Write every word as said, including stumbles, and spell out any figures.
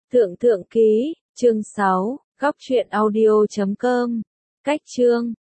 Thượng Thượng Ký, chương sáu, góc truyện audio chấm com. Cách chương